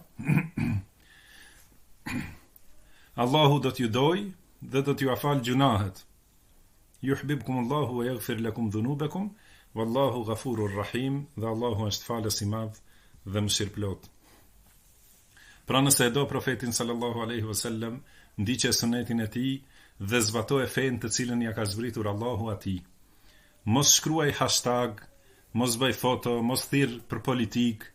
Allahu do t'ju doj dhe do t'ju afal gjunahet. Yuhibbukumullahu wa yaghfir lakum dhunubakum, wallahu ghafurur rahim, dhe Allahu është falës i madh dhe mëshirëplot. Pra nëse e do profetin sallallahu alaihi wasallam, ndiqe sunetin e tij dhe zbatoje fenë të cilën ja ka zbritur Allahu atij. Mos shkruaj hashtag, mos bëj foto, mos thirr për politik,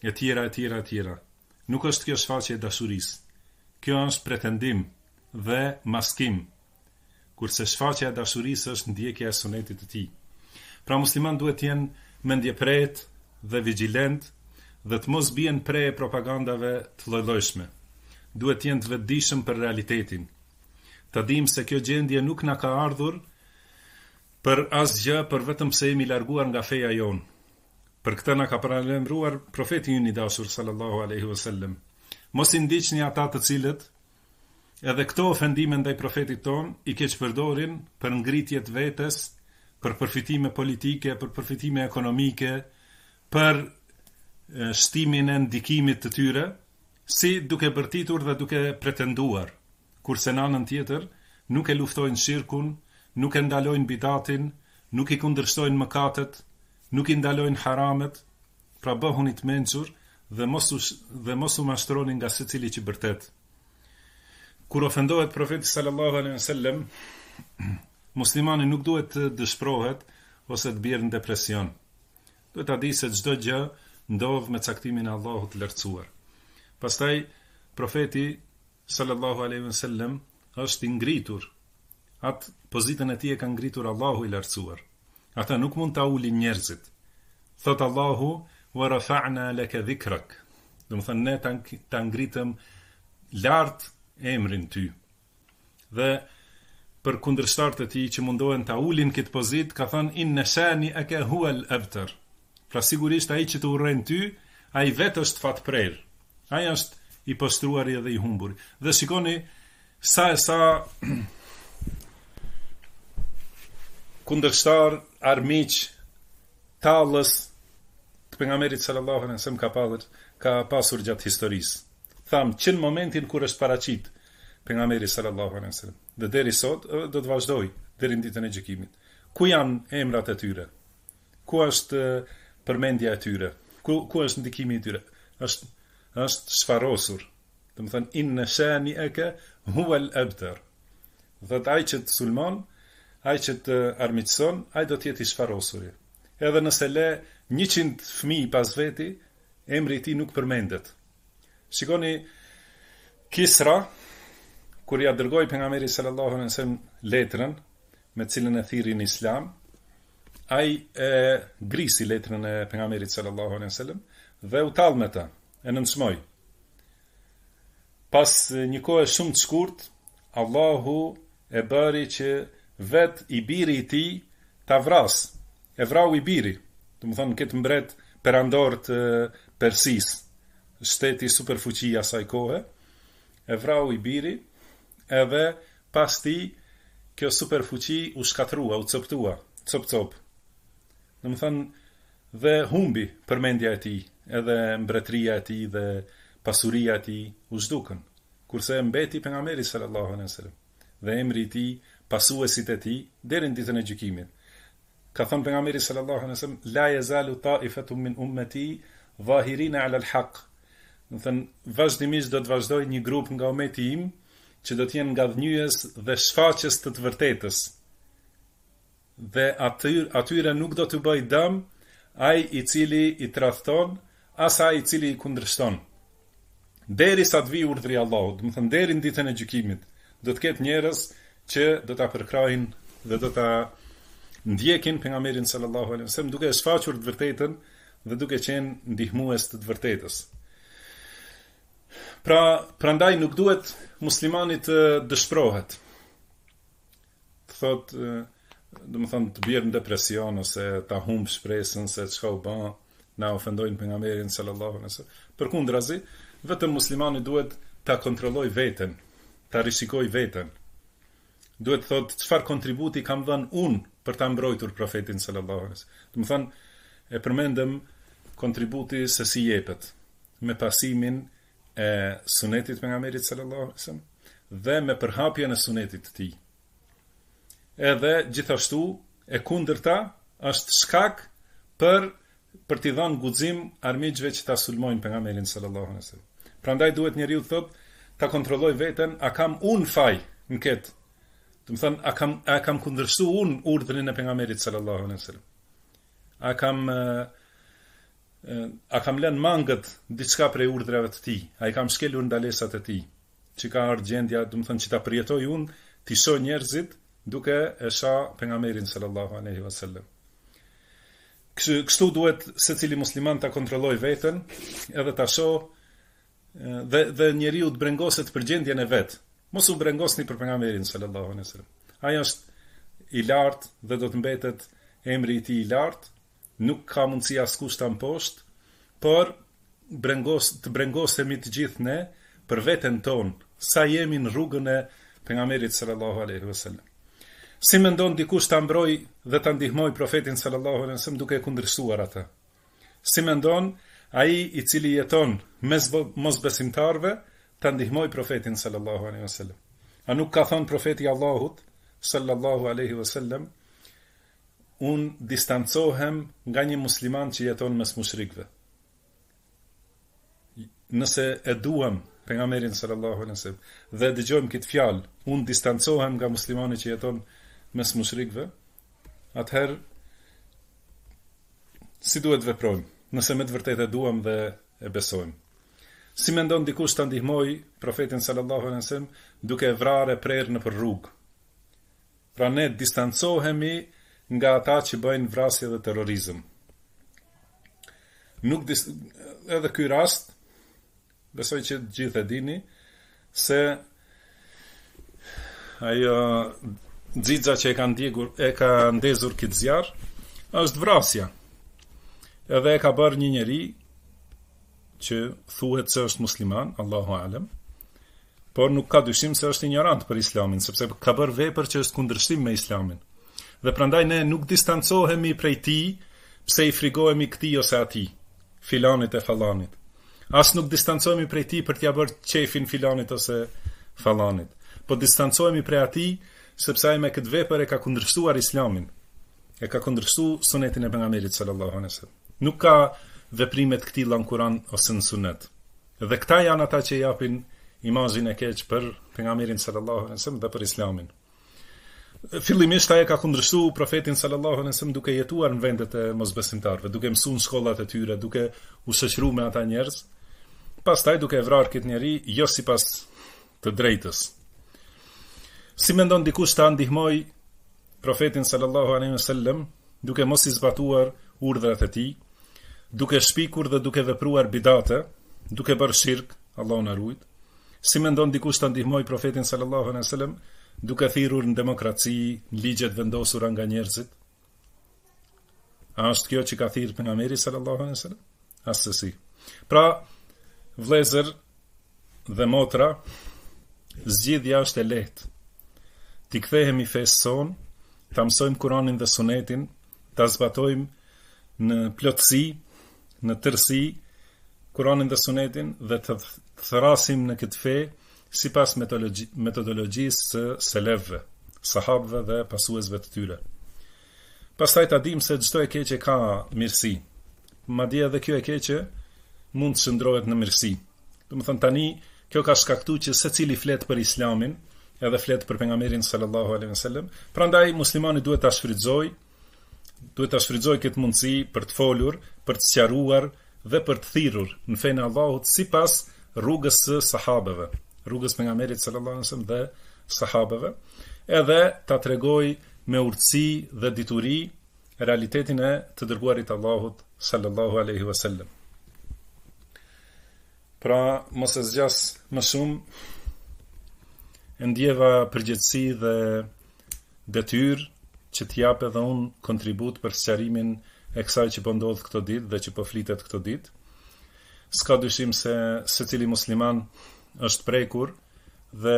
e tjera, e tjera, e tjera. Nuk është kjo shfaqje e dashurisë. Kjo është pretendim dhe maskim, kurse shfaqja e dashurisë është ndjekja e sunetit të tij. Pra musliman duhet të jenë mendjepret dhe vigjilent dhe të mos bien pre propagandave të lloj-llojshme. Duhet të jenë të vetëdijshëm për realitetin. Të dim se kjo gjendje nuk na ka ardhur për asgjë, për vetëm pse jemi larguar nga feja jonë. Për këtë na ka paralajmëruar profeti ynë i dashur sallallahu alaihi wasallam. Mos i ndiqni ata të cilët edhe këto ofendime ndaj profetit ton i keqpërdorin për ngritje të vetes, për përfitime politike, për përfitime ekonomike, për shtimin e ndikimit të tyre, si duke bërtitur dhe duke pretenduar, kurse në anën tjetër nuk e luftojnë shirkun, nuk e ndalojnë bidatin, nuk i kundërshtojnë mëkatet, nuk i ndalojnë haramet, pra bëhuni të mençur dhe mos u mashtroni nga secili që bërtet. Kur ofendohet profeti sallallahu alaihi wasallam, muslimani nuk duhet të dëshpërohet ose të bjerë në depresion. Duhet ta di se çdo gjë ndodh me caktimin e Allahut të lartësuar. Pastaj profeti sallallahu alaihi wasallam është i ngritur. Atë pozitën e tij e ka ngritur Allahu i lartësuar. Ata nuk mund ta ulin njerëzit. Thot Allahu: "Wa rafa'na laka dhikrak." Do të thënë ne ta ngritëm lart emrin ty. Dhe për kundërshtarët e tij që mundohen ta ulin këtë pozitë, ka thënë inna shani'aka huwa al-abtar. Pra sigurisht ai që të urren ty, ai vetë është fatprer. Ai është i postruari edhe i humbur. Dhe shikoni sa kundërshtar, armiq, tallës të pejgamberit sallallahu alaihi wasallam ka pasur gjatë historisë. Tham që në momentin kur është paraqit pejgamberi sallallahu alaihi wasallam, dhe deri sot do të vazhdoj deri në ditën e gjykimit. Ku janë emrat e tyre? Ku është përmendja e tyre? Ku është ndikimi i tyre? Është shfarosur. Do të thënë inna shani'aka huwa al-abtar. Dhe ai që të sulmon, ai që të armiqson, ai do të jetë i shfarosur. Edhe nëse le 100 fëmijë pas veti, emri i tij nuk përmendet. Shikoni Kisra, kur ja dërgoi pejgamberi sallallahu alaihi wasallam letrën me cilën e thirrin Islam, ai grisi letrën e pejgamberit sallallahu alaihi wasallam dhe u tall me ta, e nënçmoi. Pas një kohë shumë të shkurt, Allahu e bëri që vet i biri i tij ta vras. E vrau i biri, do të thonë këtë mbret perandor të Persisë, shteti superfuqia asaj kohe, e vrau i biri, edhe pas ti kjo superfuqi u shkatrua, u coptua, cop. Do të thonë dhe humbi përmendja e tij, edhe mbretëria e tij dhe pasuria e tij u zhdukën, kurse mbeti pejgamberi sallallahu alaihi wasallam dhe emri i tij, pasuesit e tij deri në ditën e gjykimit. Ka thënë pejgamberi sallallahu alaihi wasallam la yazalu ta'ifatun min ummati zahirina 'ala al-haq. Do të thënë vazhdimisht do të vazhdojë një grup nga ummeti im që do të jenë nga dhënjës dhe shfaqjes të vërtetës. Dhe atyre nuk do të bëj dëm ai i cili i tradhton, as ai i cili i kundërshton. Derisa të vijë urdhri i Allahut, do të thënë deri në ditën e gjykimit, do të ketë njerëz që do ta përkrajnë dhe do ta ndjekin pejgamberin sallallahu alaihi wasallam duke shfaqur të vërtetën dhe duke qenë ndihmues të vërtetës. Prandaj nuk duhet muslimani të dëshpërohet. Të thotë, do të thonë të bjerë në depresion ose ta humb shpresën se çka u bë, na ofendojnë pejgamberin sallallahu alaihi wasallam. Përkundrazi, vetëm muslimani duhet ta kontrollojë veten, ta rishikojë veten. Duhet thotë çfarë kontributi kam dhënë unë për ta mbrojtur profetin sallallahu alaihi wasallam. Do të thonë e përmendëm kontributi se si jepet me pasimin e sunetit pejgamberit sallallahu alaihi wasallam dhe me përhapjen e sunetit të tij. Edhe gjithashtu e kundërta është shkak për t'i dhënë guxim armiqve që ta sulmojnë pejgamberin sallallahu alaihi wasallam. Prandaj duhet njeriu të thotë ta kontrolloj veten, a kam unë faj në këtë? Do të thënë a kam kundërshtuar unë urdhrin e pejgamberit sallallahu alaihi wasallam? A kam a kam lënë mangët diçka prej urdhrave të tij, a i kam shkelur ndalesat e tij, që ka ardhur gjendja, do të thënë që ta përjetoj unë, të shoh njerëzit duke e shoh pejgamberin sallallahu alaihi wasallam. Kështu duhet secili musliman ta kontrolloj veten, edhe ta shoh dhe njeriu të brengoset për gjendjen e vet. Mos u brengosni për pejgamberin sallallahu alaihi wasallam. Ai është i lartë dhe do të mbetet emri i tij i lartë. Nuk ka mundësi askush ta mposhtë, por të brengosemi të gjithë ne për veten tonë, sa jemi në rrugën e pejgamberit sallallahu alaihi wasallam. Si mendon dikush ta mbroj dhe ta ndihmoj profetin sallallahu alaihi wasallam duke kundërshtuar atë? Si mendon ai i cili jeton mes mosbesimtarëve ta ndihmoj profetin sallallahu alaihi wasallam? A nuk ka thënë profeti i Allahut sallallahu alaihi wasallam: unë distancohem nga një musliman që jeton mes mushrikëve. Nëse e duam pejgamberin sallallahu alaihi wasallam dhe dëgjojmë këtë fjalë, unë distancohem nga muslimani që jeton mes mushrikëve, atëherë si duhet veprojmë, nëse me të vërtetë e duam dhe e besojmë? Si mendon dikush ta ndihmoj profetin sallallahu alaihi wasallam duke vrarë prerë nëpër rrugë? Pra ne distancohemi nga ata që bëjnë vrasje dhe terrorizëm. Edhe ky rast, besoj që gjithë e dini, se ajo xixha që e ka ndezur këtë zjarr, është vrasja. Edhe e ka bërë një njeri që thuhet se është musliman, Allahu alem, por nuk ka dyshim se është ignorant për islamin, sepse ka bërë vepër që është kundërshtim me islamin. Dhe prandaj ne nuk distancohemi prej tij pse i frikojemi këtij ose atij, filanit e fallanit. As nuk distancohemi prej tij për t'ia bërë qefin filanit ose fallanit, po distancohemi prej atij sepse ai me këtë vepër e ka kundërshtuar islamin, e ka kundërshtuar sunetin e pejgamberit sallallahu alaihi wasallam. Nuk ka veprimet këtilla në Kur'an ose në Sunet. Dhe këta janë ata që japin imazhin e keq për pejgamberin sallallahu alaihi wasallam dhe për islamin. Fillimisht ai ka kundërshtuar profetin sallallahu alaihi wasallam duke jetuar në vendet e mosbesimtarëve, duke mësuar në shkollat e tyre, duke u shoqëruar me ata njerëz. Pastaj duke vrarë këtë njeri jo sipas të drejtës. Si mendon dikush ta ndihmoj profetin sallallahu alaihi wasallam duke mos i zbatuar urdhrat e tij, duke shpikur dhe duke vepruar bidate, duke bërë shirk, Allahu na ruaj? Si mendon dikush ta ndihmoj profetin sallallahu alaihi wasallam duke thirrur në demokraci, në ligjet vendosura nga njerëzit? A është kjo që ka thirrë pejgamberi sallallahu alaihi wasallam? Asesi. Pra, vëllezër dhe motra, zgjidhja është e lehtë. Ti kthehemi fesë son, ta mësojmë Kur'anin dhe Sunetin, ta zbatojmë në plotësi, në tërësi Kur'anin dhe Sunetin dhe të thrasim në këtë fe sipas metodologjisë së selefëve, sahabëve dhe pasuesve të tyre. Pastaj ta dim se çdo e keqe ka mirësi. Madje edhe kjo e keqe mund të shndrohet në mirësi. Domethënë tani kjo ka shkaktuar që secili flet për Islamin, edhe flet për pejgamberin sallallahu alaihi wasallam. Prandaj muslimani duhet ta shfrytëzoj këtë mundësi për të folur, për të sqaruar dhe për të thirrur në fenë e Allahut sipas rrugës së sahabeve, rrugës pejgamberit sallallahu alaihi wasallam dhe sahabeve, edhe ta tregoj me urtësi dhe dituri realitetin e të dërguarit Allahut sallallahu alaihi wasallam. Pra, mos e zgjas më shumë, e ndjeva përgjegjësi dhe detyrë që t'jap edhe unë kontribut për sqarimin e kësaj që po ndodh këto ditë dhe që po flitet këto ditë. S'ka dyshim se secili musliman është prekur dhe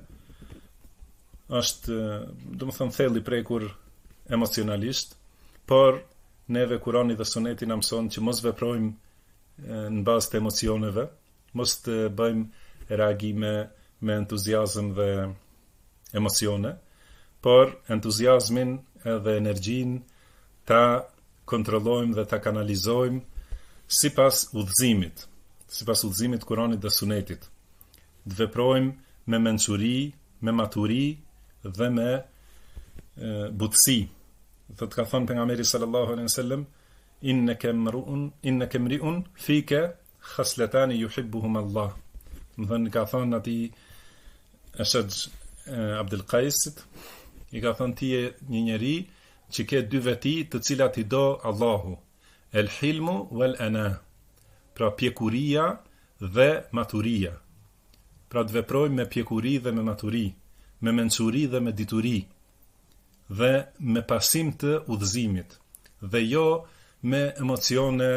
është, domethënë, thelli prekur emocionalisht, por neve Kurani dhe Suneti na mëson që mos veprojmë në bazë të emocioneve, mos të bëjmë reagime me entuziazëm dhe emocione, por entuziazmin edhe energjinë ta kontrollojmë dhe ta kanalizojmë sipas udhëzimit Kuranit dhe Sunetit. Të veprojmë me mençuri, me maturi dhe me butësi. Dhe të ka thënë pejgamberi sallallahu alaihi wasallam, innaka mri'un fika khaslatani yuhibbuhum Allah. Më thënë ka thënë atij Ashaj Abdul Qaisit, i ka thënë ti je një njeri që ke dy veti të cilat i do Allahu, el hilmu wal ana, pra pjekuria dhe maturia. Pra të veprojmë me pjekuri dhe me maturi, me mençuri dhe me dituri, dhe me pasim të udhëzimit, dhe jo me emocione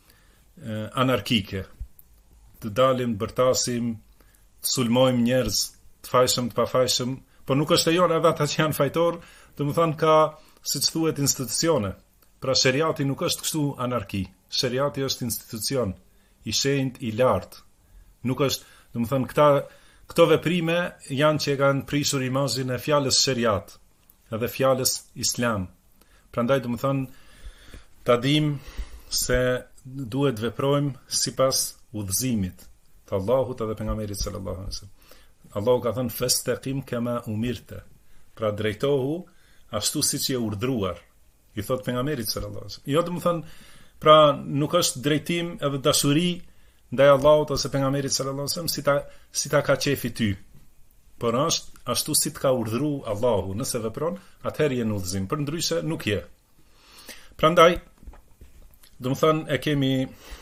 anarkike, të dalim, të bërtasim, të sulmojmë njerëz, të fajshëm, të pafajshëm, por nuk është e jona edhe ata që janë fajtor, të më thënë ka, siç thuhet, institucione. Pra sheriati nuk është kështu anarki, sheriati është institucion, i shenjt, i lartë. Nuk është, të më thënë, këto veprime janë që e kanë prishur imazhin e fjalës sheriat, edhe fjalës islam. Prandaj, të më thënë, ta dim se duhet veprojmë sipas udhëzimit të Allahut edhe pejgamberit sallallahu alaihi wasallam. Allahu ka thënë fastaqim kama umirte. Pra drejtohu ashtu siç je urdhëruar. I thot pejgamberit sallallahu alaihi wasallam. Jo të më thënë, pra nuk është drejtim edhe dashuri ndaj Allahut ose pejgamberit sallallahu alaihi wasallam si ta ka qefi ty. Por është ashtu si të ka urdhëruar Allahu. Nëse vepron, atëherë je në udhëzim. Përndryshe nuk je. Prandaj, do të thënë e kemi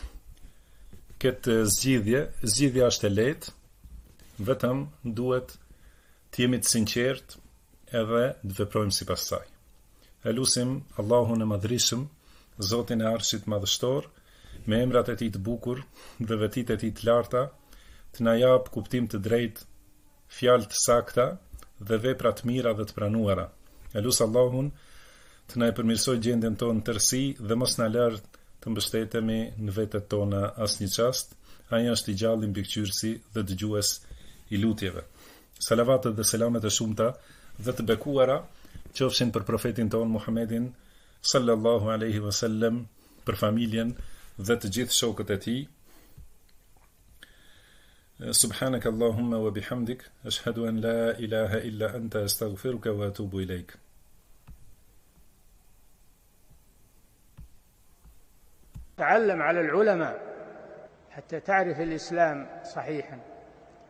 këtë zgjidhja është e lehtë, vetëm duhet të jemi të sinqert edhe të veprojmë sipas saj. E lutim Allahun e Madhërisëm, Zotin e Arshit Madhështor, me emrat e Tij të bukur dhe vetitë e Tij të larta, të na jap kuptim të drejtë, fjalë të sakta dhe vepra të mira dhe të pranuara. E lut Allahun të na përmirësojë gjendjen tonë tërësi dhe mos na lër të mbështetemi në vetet tona asnjë çast. Ai është i gjallë, mbikëqyrësi dhe dëgjues i lutjeve. Salavatet dhe selamet e shumta dhe të bekuara qofshin për profetin ton Muhammedin sallallahu alaihi wasallam, për familjen dhe të gjithë shokët e tij. Subhanak Allahumma wa bihamdik, ashhadu an la ilaha illa anta, astaghfiruka wa atubu ilaik. تعلم على العلماء حتى تعرف الإسلام صحيحا.